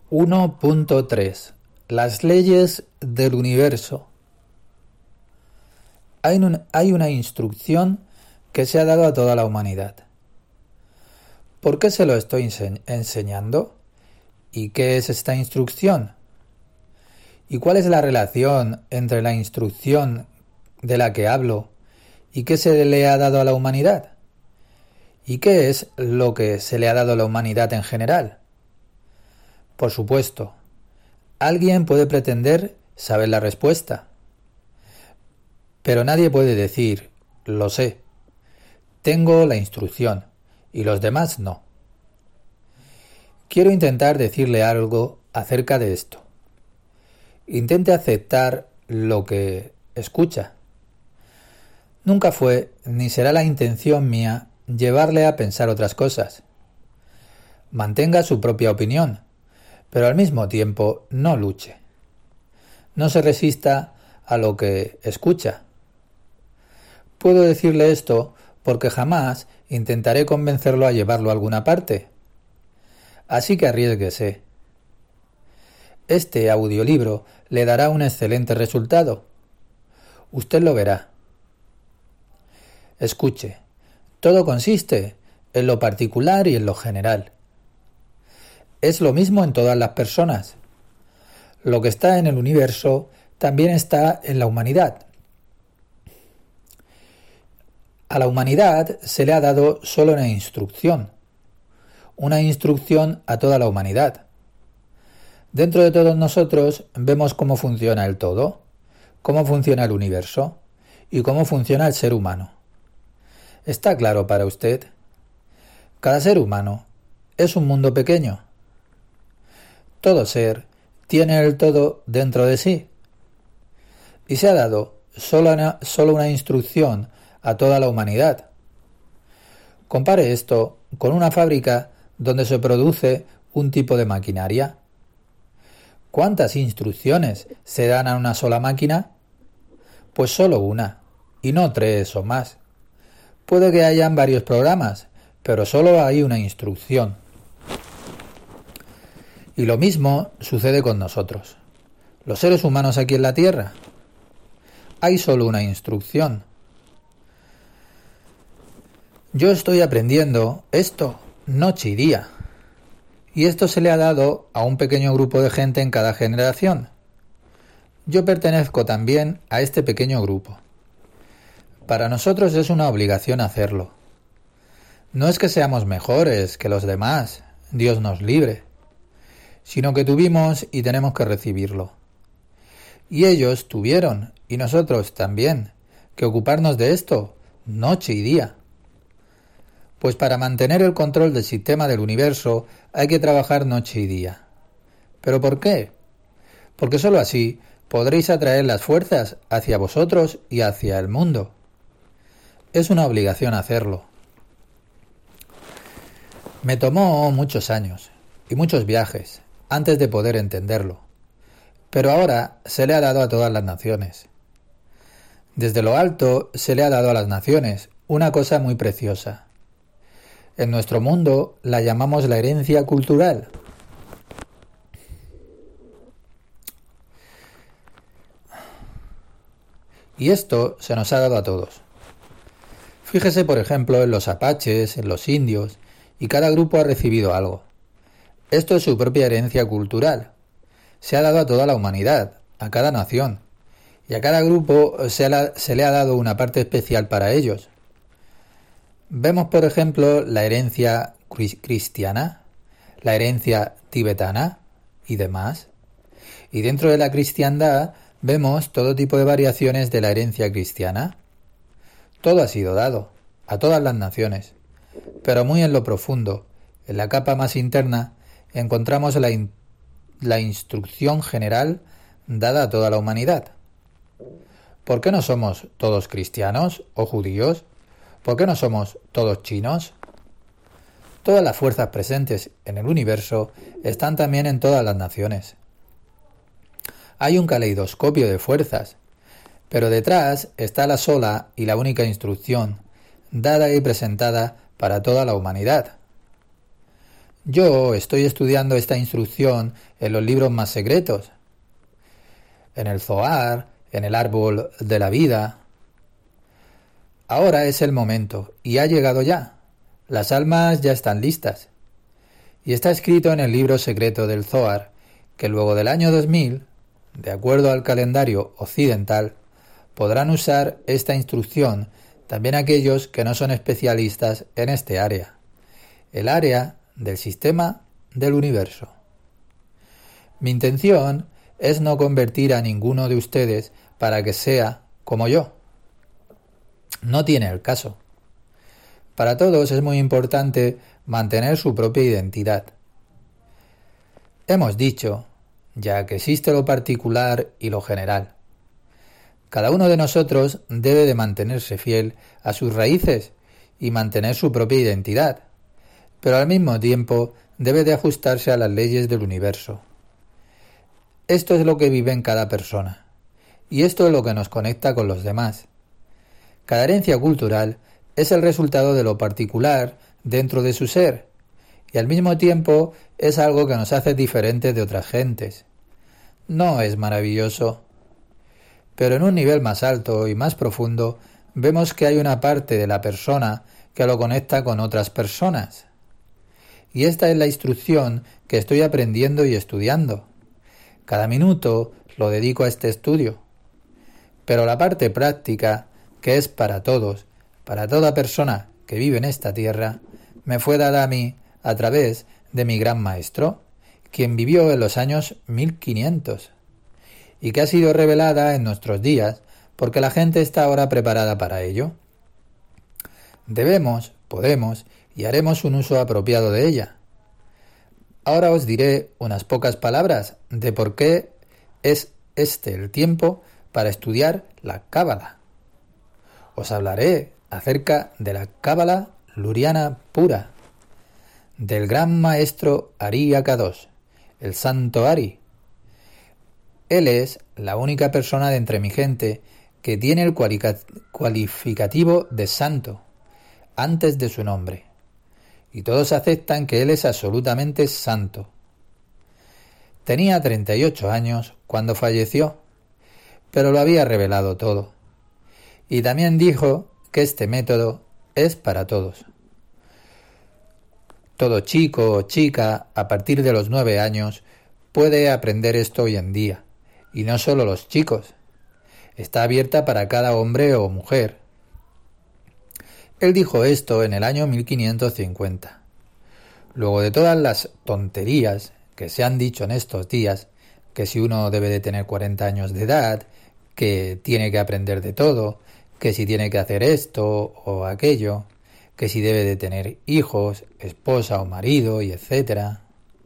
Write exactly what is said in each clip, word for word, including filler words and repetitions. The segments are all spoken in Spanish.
uno punto tres. Las leyes del universo. Hay, un, hay una instrucción que se ha dado a toda la humanidad. ¿Por qué se lo estoy ense- enseñando? ¿Y qué es esta instrucción? ¿Y cuál es la relación entre la instrucción de la que hablo y qué se le ha dado a la humanidad? ¿Y qué es lo que se le ha dado a la humanidad en general? Por supuesto, alguien puede pretender saber la respuesta, pero nadie puede decir, lo sé, tengo la instrucción, y los demás no. Quiero intentar decirle algo acerca de esto. Intente aceptar lo que escucha. Nunca fue ni será la intención mía llevarle a pensar otras cosas. Mantenga su propia opinión, pero al mismo tiempo no luche. No se resista a lo que escucha. Puedo decirle esto porque jamás intentaré convencerlo a llevarlo a alguna parte. Así que arriésguese. Este audiolibro le dará un excelente resultado. Usted lo verá. Escuche, todo consiste en lo particular y en lo general. Es lo mismo en todas las personas. Lo que está en el universo también está en la humanidad. A la humanidad se le ha dado solo una instrucción, una instrucción a toda la humanidad. Dentro de todos nosotros vemos cómo funciona el todo, cómo funciona el universo y cómo funciona el ser humano. ¿Está claro para usted? Cada ser humano es un mundo pequeño. Todo ser tiene el todo dentro de sí. Y se ha dado solo una, solo una instrucción a toda la humanidad. Compare esto con una fábrica donde se produce un tipo de maquinaria. ¿Cuántas instrucciones se dan a una sola máquina? Pues solo una, y no tres o más. Puede que hayan varios programas, pero solo hay una instrucción. Y lo mismo sucede con nosotros. Los seres humanos aquí en la Tierra. Hay solo una instrucción. Yo estoy aprendiendo esto noche y día. Y esto se le ha dado a un pequeño grupo de gente en cada generación. Yo pertenezco también a este pequeño grupo. Para nosotros es una obligación hacerlo. No es que seamos mejores que los demás, Dios nos libre, sino que tuvimos y tenemos que recibirlo. Y ellos tuvieron, y nosotros también, que ocuparnos de esto noche y día. Pues para mantener el control del sistema del universo hay que trabajar noche y día. ¿Pero por qué? Porque sólo así podréis atraer las fuerzas hacia vosotros y hacia el mundo. Es una obligación hacerlo. Me tomó muchos años y muchos viajes antes de poder entenderlo, pero ahora se le ha dado a todas las naciones. Desde lo alto se le ha dado a las naciones una cosa muy preciosa. En nuestro mundo la llamamos la herencia cultural. Y esto se nos ha dado a todos. Fíjese, por ejemplo, en los apaches, en los indios, y cada grupo ha recibido algo. Esto es su propia herencia cultural. Se ha dado a toda la humanidad, a cada nación, y a cada grupo se, la, se le ha dado una parte especial para ellos. Vemos, por ejemplo, la herencia cristiana, la herencia tibetana y demás. Y dentro de la cristiandad vemos todo tipo de variaciones de la herencia cristiana. Todo ha sido dado, a todas las naciones, pero muy en lo profundo, en la capa más interna, encontramos la, in- la instrucción general dada a toda la humanidad. ¿Por qué no somos todos cristianos o judíos? ¿Por qué no somos todos chinos? Todas las fuerzas presentes en el universo están también en todas las naciones. Hay un caleidoscopio de fuerzas, pero detrás está la sola y la única instrucción, dada y presentada para toda la humanidad. Yo estoy estudiando esta instrucción en los libros más secretos, en el Zohar, en el árbol de la vida. Ahora es el momento, y ha llegado ya. Las almas ya están listas. Y está escrito en el libro secreto del Zohar que luego del año dos mil, de acuerdo al calendario occidental, podrán usar esta instrucción también aquellos que no son especialistas en este área, el área del sistema del universo. Mi intención es no convertir a ninguno de ustedes para que sea como yo. No tiene el caso. Para todos es muy importante mantener su propia identidad. Hemos dicho, ya que existe lo particular y lo general. Cada uno de nosotros debe de mantenerse fiel a sus raíces y mantener su propia identidad, pero al mismo tiempo debe de ajustarse a las leyes del universo. Esto es lo que vive en cada persona, y esto es lo que nos conecta con los demás. Cada herencia cultural es el resultado de lo particular dentro de su ser, y al mismo tiempo es algo que nos hace diferentes de otras gentes. ¿No es maravilloso? Pero en un nivel más alto y más profundo, vemos que hay una parte de la persona que lo conecta con otras personas. Y esta es la instrucción que estoy aprendiendo y estudiando. Cada minuto lo dedico a este estudio. Pero la parte práctica, que es para todos, para toda persona que vive en esta tierra, me fue dada a mí a través de mi gran maestro, quien vivió en los años mil quinientos, y que ha sido revelada en nuestros días porque la gente está ahora preparada para ello. Debemos, podemos y haremos un uso apropiado de ella. Ahora os diré unas pocas palabras de por qué es este el tiempo para estudiar la Cábala. Os hablaré acerca de la Cábala luriana pura, del gran maestro Ari Akadosh, el santo Ari. Él es la única persona de entre mi gente que tiene el cualificativo de santo antes de su nombre, y todos aceptan que él es absolutamente santo. Tenía treinta y ocho años cuando falleció, pero lo había revelado todo, y también dijo que este método es para todos. Todo chico o chica a partir de los nueve años puede aprender esto hoy en día, y no solo los chicos. Está abierta para cada hombre o mujer. Él dijo esto en el año mil quinientos cincuenta. Luego de todas las tonterías que se han dicho en estos días, que si uno debe de tener cuarenta años de edad, que tiene que aprender de todo, que si tiene que hacer esto o aquello, que si debe de tener hijos, esposa o marido, y etcétera.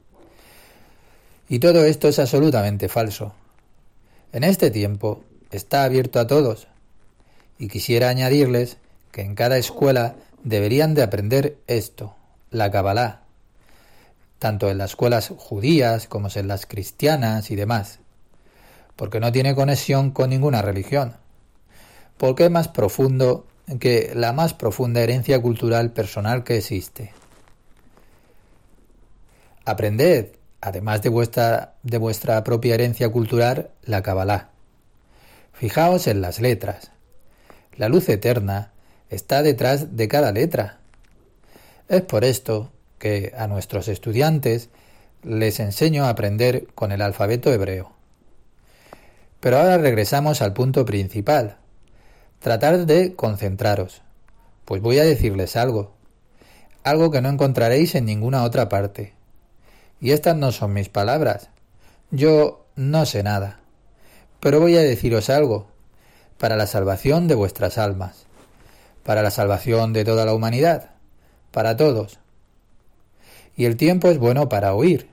Y todo esto es absolutamente falso. En este tiempo está abierto a todos, y quisiera añadirles que en cada escuela deberían de aprender esto, la Kabbalah, tanto en las escuelas judías como en las cristianas y demás, porque no tiene conexión con ninguna religión, porque es más profundo que la más profunda herencia cultural personal que existe. Aprended, además de vuestra, de vuestra propia herencia cultural, la Kabbalah. Fijaos en las letras. La luz eterna está detrás de cada letra. Es por esto que a nuestros estudiantes les enseño a aprender con el alfabeto hebreo. Pero ahora regresamos al punto principal. Tratar de concentraros, pues voy a decirles algo, algo que no encontraréis en ninguna otra parte. Y estas no son mis palabras. Yo no sé nada, pero voy a deciros algo, para la salvación de vuestras almas, para la salvación de toda la humanidad, para todos. Y el tiempo es bueno para oír.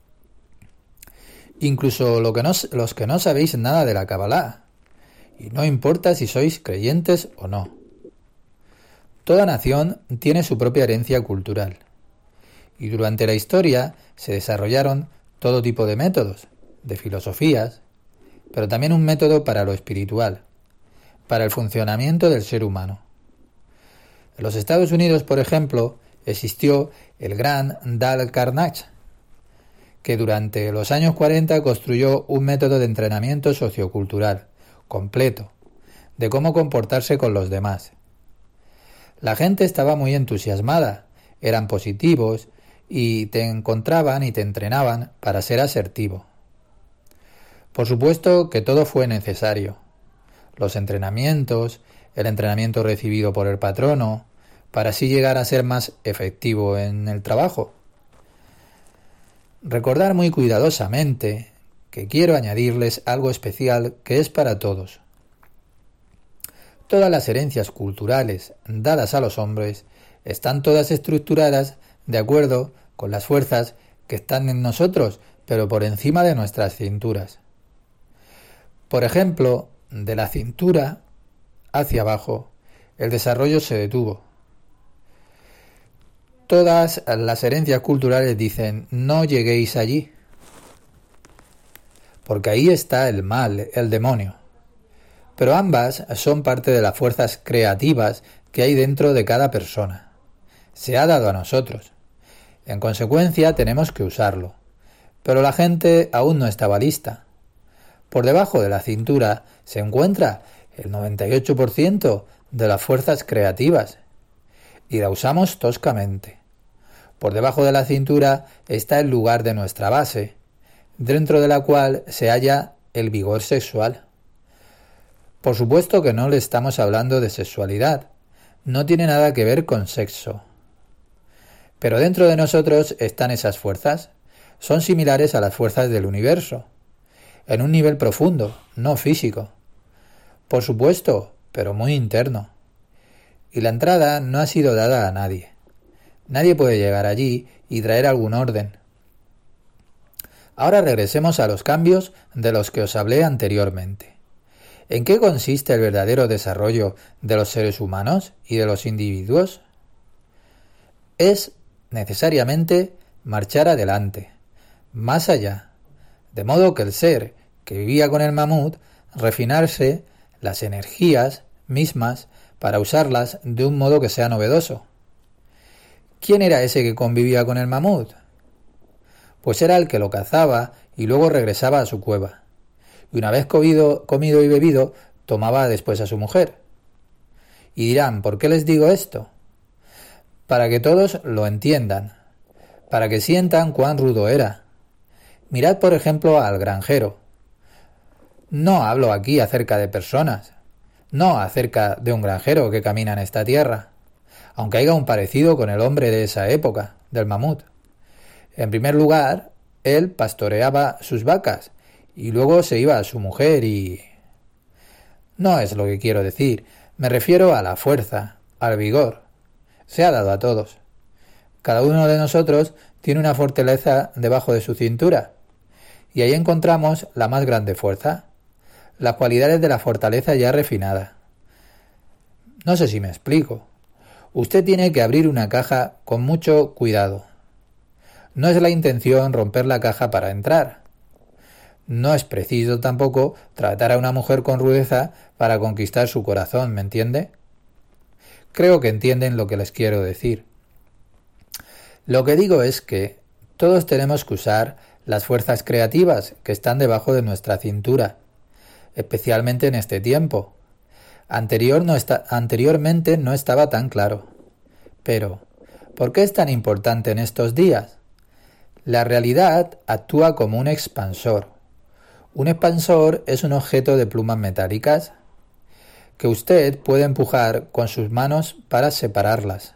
Incluso lo que no, los que no sabéis nada de la Kabbalah, y no importa si sois creyentes o no. Toda nación tiene su propia herencia cultural, y durante la historia se desarrollaron todo tipo de métodos, de filosofías, pero también un método para lo espiritual, para el funcionamiento del ser humano. En los Estados Unidos, por ejemplo, existió el gran Dal Carnage, que durante los años cuarenta construyó un método de entrenamiento sociocultural completo de cómo comportarse con los demás. La gente estaba muy entusiasmada, eran positivos y te encontraban y te entrenaban para ser asertivo. Por supuesto que todo fue necesario. Los entrenamientos, el entrenamiento recibido por el patrono, para así llegar a ser más efectivo en el trabajo. Recordar muy cuidadosamente que quiero añadirles algo especial que es para todos. Todas las herencias culturales dadas a los hombres están todas estructuradas de acuerdo con las fuerzas que están en nosotros, pero por encima de nuestras cinturas. Por ejemplo, de la cintura hacia abajo, el desarrollo se detuvo. Todas las herencias culturales dicen, no lleguéis allí, porque ahí está el mal, el demonio. Pero ambas son parte de las fuerzas creativas que hay dentro de cada persona. Se ha dado a nosotros. En consecuencia, tenemos que usarlo. Pero la gente aún no estaba lista. Por debajo de la cintura se encuentra el noventa y ocho por ciento de las fuerzas creativas y la usamos toscamente. Por debajo de la cintura está el lugar de nuestra base, dentro de la cual se halla el vigor sexual. Por supuesto que no le estamos hablando de sexualidad, no tiene nada que ver con sexo. Pero dentro de nosotros están esas fuerzas, son similares a las fuerzas del universo. En un nivel profundo, no físico. Por supuesto, pero muy interno. Y la entrada no ha sido dada a nadie. Nadie puede llegar allí y traer algún orden. Ahora regresemos a los cambios de los que os hablé anteriormente. ¿En qué consiste el verdadero desarrollo de los seres humanos y de los individuos? Es necesariamente marchar adelante, más allá. De modo que el ser que vivía con el mamut, refinarse las energías mismas para usarlas de un modo que sea novedoso. ¿Quién era ese que convivía con el mamut? Pues era el que lo cazaba y luego regresaba a su cueva. Y una vez comido, comido y bebido, tomaba después a su mujer. Y dirán, ¿por qué les digo esto? Para que todos lo entiendan, para que sientan cuán rudo era. Mirad, por ejemplo, al granjero. No hablo aquí acerca de personas, no acerca de un granjero que camina en esta tierra, aunque haya un parecido con el hombre de esa época, del mamut. En primer lugar, él pastoreaba sus vacas y luego se iba a su mujer y... No es lo que quiero decir, me refiero a la fuerza, al vigor. Se ha dado a todos. Cada uno de nosotros tiene una fortaleza debajo de su cintura, y ahí encontramos la más grande fuerza, las cualidades de la fortaleza ya refinada. No sé si me explico. Usted tiene que abrir una caja con mucho cuidado. No es la intención romper la caja para entrar. No es preciso tampoco tratar a una mujer con rudeza para conquistar su corazón, ¿me entiende? Creo que entienden lo que les quiero decir. Lo que digo es que todos tenemos que usar las fuerzas creativas que están debajo de nuestra cintura, especialmente en este tiempo. Anterior no está, anteriormente no estaba tan claro. Pero, ¿por qué es tan importante en estos días? La realidad actúa como un expansor. Un expansor es un objeto de plumas metálicas que usted puede empujar con sus manos para separarlas.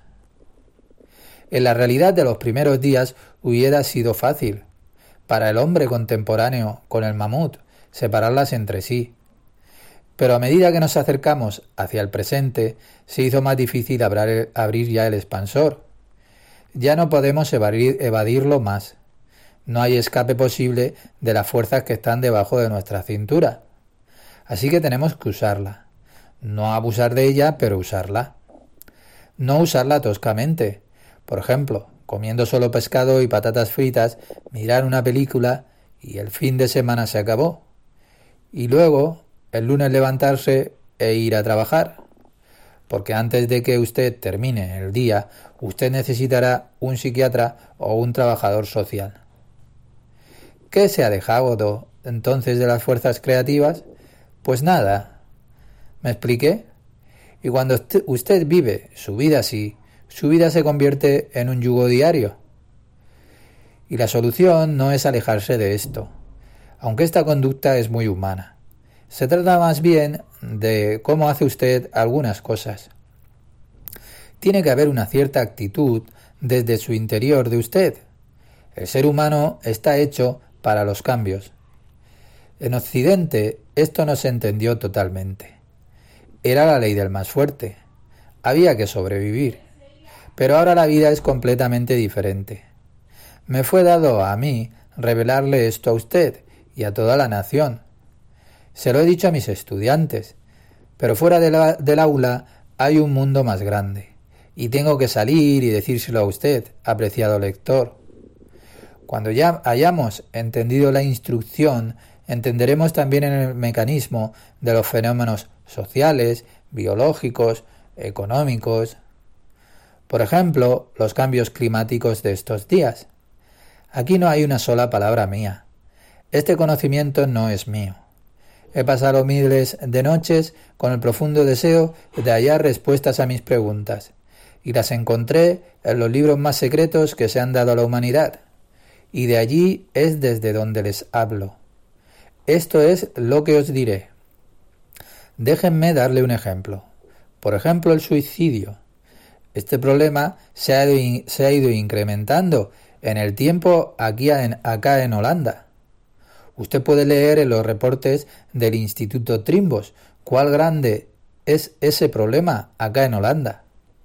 En la realidad de los primeros días hubiera sido fácil para el hombre contemporáneo con el mamut separarlas entre sí. Pero a medida que nos acercamos hacia el presente, se hizo más difícil abrir, abrir ya el expansor. Ya no podemos evadir, evadirlo más. No hay escape posible de las fuerzas que están debajo de nuestra cintura. Así que tenemos que usarla. No abusar de ella, pero usarla. No usarla toscamente. Por ejemplo, comiendo solo pescado y patatas fritas, mirar una película y el fin de semana se acabó. Y luego, el lunes levantarse e ir a trabajar. porque antes de que usted termine el día, usted necesitará un psiquiatra o un trabajador social. ¿Qué se ha dejado entonces de las fuerzas creativas? Pues nada. ¿Me expliqué? Y cuando usted vive su vida así, su vida se convierte en un yugo diario. Y la solución no es alejarse de esto, aunque esta conducta es muy humana. Se trata más bien de cómo hace usted algunas cosas. Tiene que haber una cierta actitud desde su interior de usted. El ser humano está hecho para los cambios. En Occidente esto no se entendió totalmente. Era la ley del más fuerte. Había que sobrevivir. Pero ahora la vida es completamente diferente. Me fue dado a mí revelarle esto a usted y a toda la nación. Se lo he dicho a mis estudiantes, pero fuera de la, del aula hay un mundo más grande, y tengo que salir y decírselo a usted, apreciado lector. Cuando ya hayamos entendido la instrucción, entenderemos también el mecanismo de los fenómenos sociales, biológicos, económicos. Por ejemplo, los cambios climáticos de estos días. Aquí no hay una sola palabra mía. Este conocimiento no es mío. He pasado miles de noches con el profundo deseo de hallar respuestas a mis preguntas, y las encontré en los libros más secretos que se han dado a la humanidad, y de allí es desde donde les hablo. Esto es lo que os diré. Déjenme darle un ejemplo. Por ejemplo, el suicidio. Este problema se ha ido, se ha ido incrementando en el tiempo aquí en, acá en Holanda. Usted puede leer en los reportes del Instituto Trimbos cuál grande es ese problema acá en Holanda.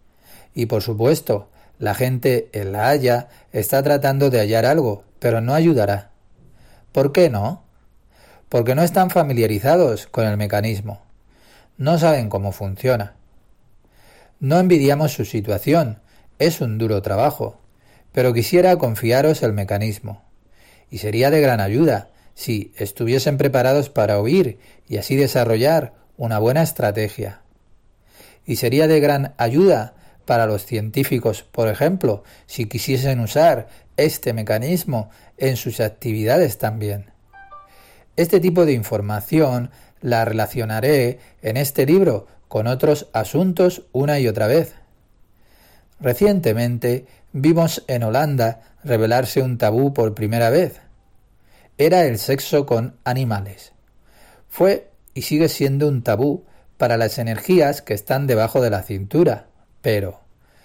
Y por supuesto, la gente en La Haya está tratando de hallar algo, pero no ayudará. ¿Por qué no? Porque no están familiarizados con el mecanismo. No saben cómo funciona. No envidiamos su situación, es un duro trabajo, pero quisiera confiaros el mecanismo. Y sería de gran ayuda si estuviesen preparados para oír y así desarrollar una buena estrategia. Y sería de gran ayuda para los científicos, por ejemplo, si quisiesen usar este mecanismo en sus actividades también. Este tipo de información la relacionaré en este libro con otros asuntos una y otra vez. Recientemente vimos en Holanda revelarse un tabú por primera vez. Era el sexo con animales. Fue y sigue siendo un tabú para las energías que están debajo de la cintura. Pero,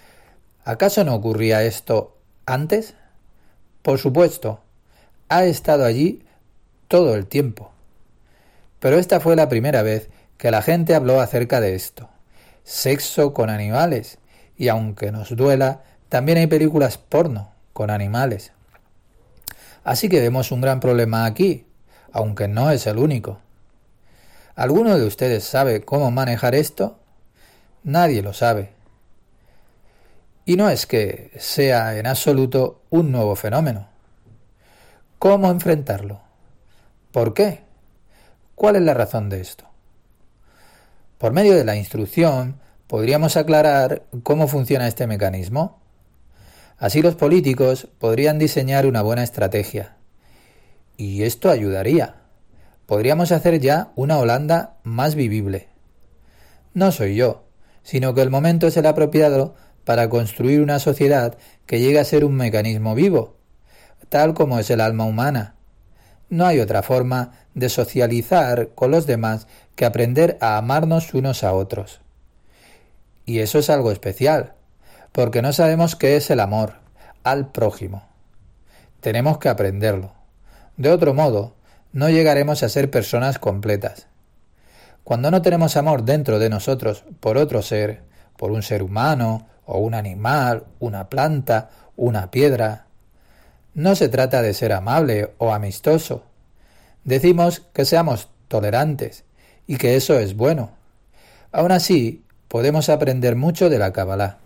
¿acaso no ocurría esto antes? Por supuesto, ha estado allí todo el tiempo. Pero esta fue la primera vez que la gente habló acerca de esto. Sexo con animales. Y aunque nos duela, también hay películas porno con animales. Así que vemos un gran problema aquí, aunque no es el único. ¿Alguno de ustedes sabe cómo manejar esto? Nadie lo sabe. Y no es que sea en absoluto un nuevo fenómeno. ¿Cómo enfrentarlo? ¿Por qué? ¿Cuál es la razón de esto? Por medio de la instrucción, podríamos aclarar cómo funciona este mecanismo. Así los políticos podrían diseñar una buena estrategia. Y esto ayudaría. Podríamos hacer ya una Holanda más vivible. No soy yo, sino que el momento es el apropiado para construir una sociedad que llegue a ser un mecanismo vivo, tal como es el alma humana. No hay otra forma de socializar con los demás que aprender a amarnos unos a otros. Y eso es algo especial, porque no sabemos qué es el amor al prójimo. Tenemos que aprenderlo. De otro modo, no llegaremos a ser personas completas. Cuando no tenemos amor dentro de nosotros por otro ser, por un ser humano, o un animal, una planta, una piedra, no se trata de ser amable o amistoso. Decimos que seamos tolerantes y que eso es bueno. Aún así, podemos aprender mucho de la Kabbalah.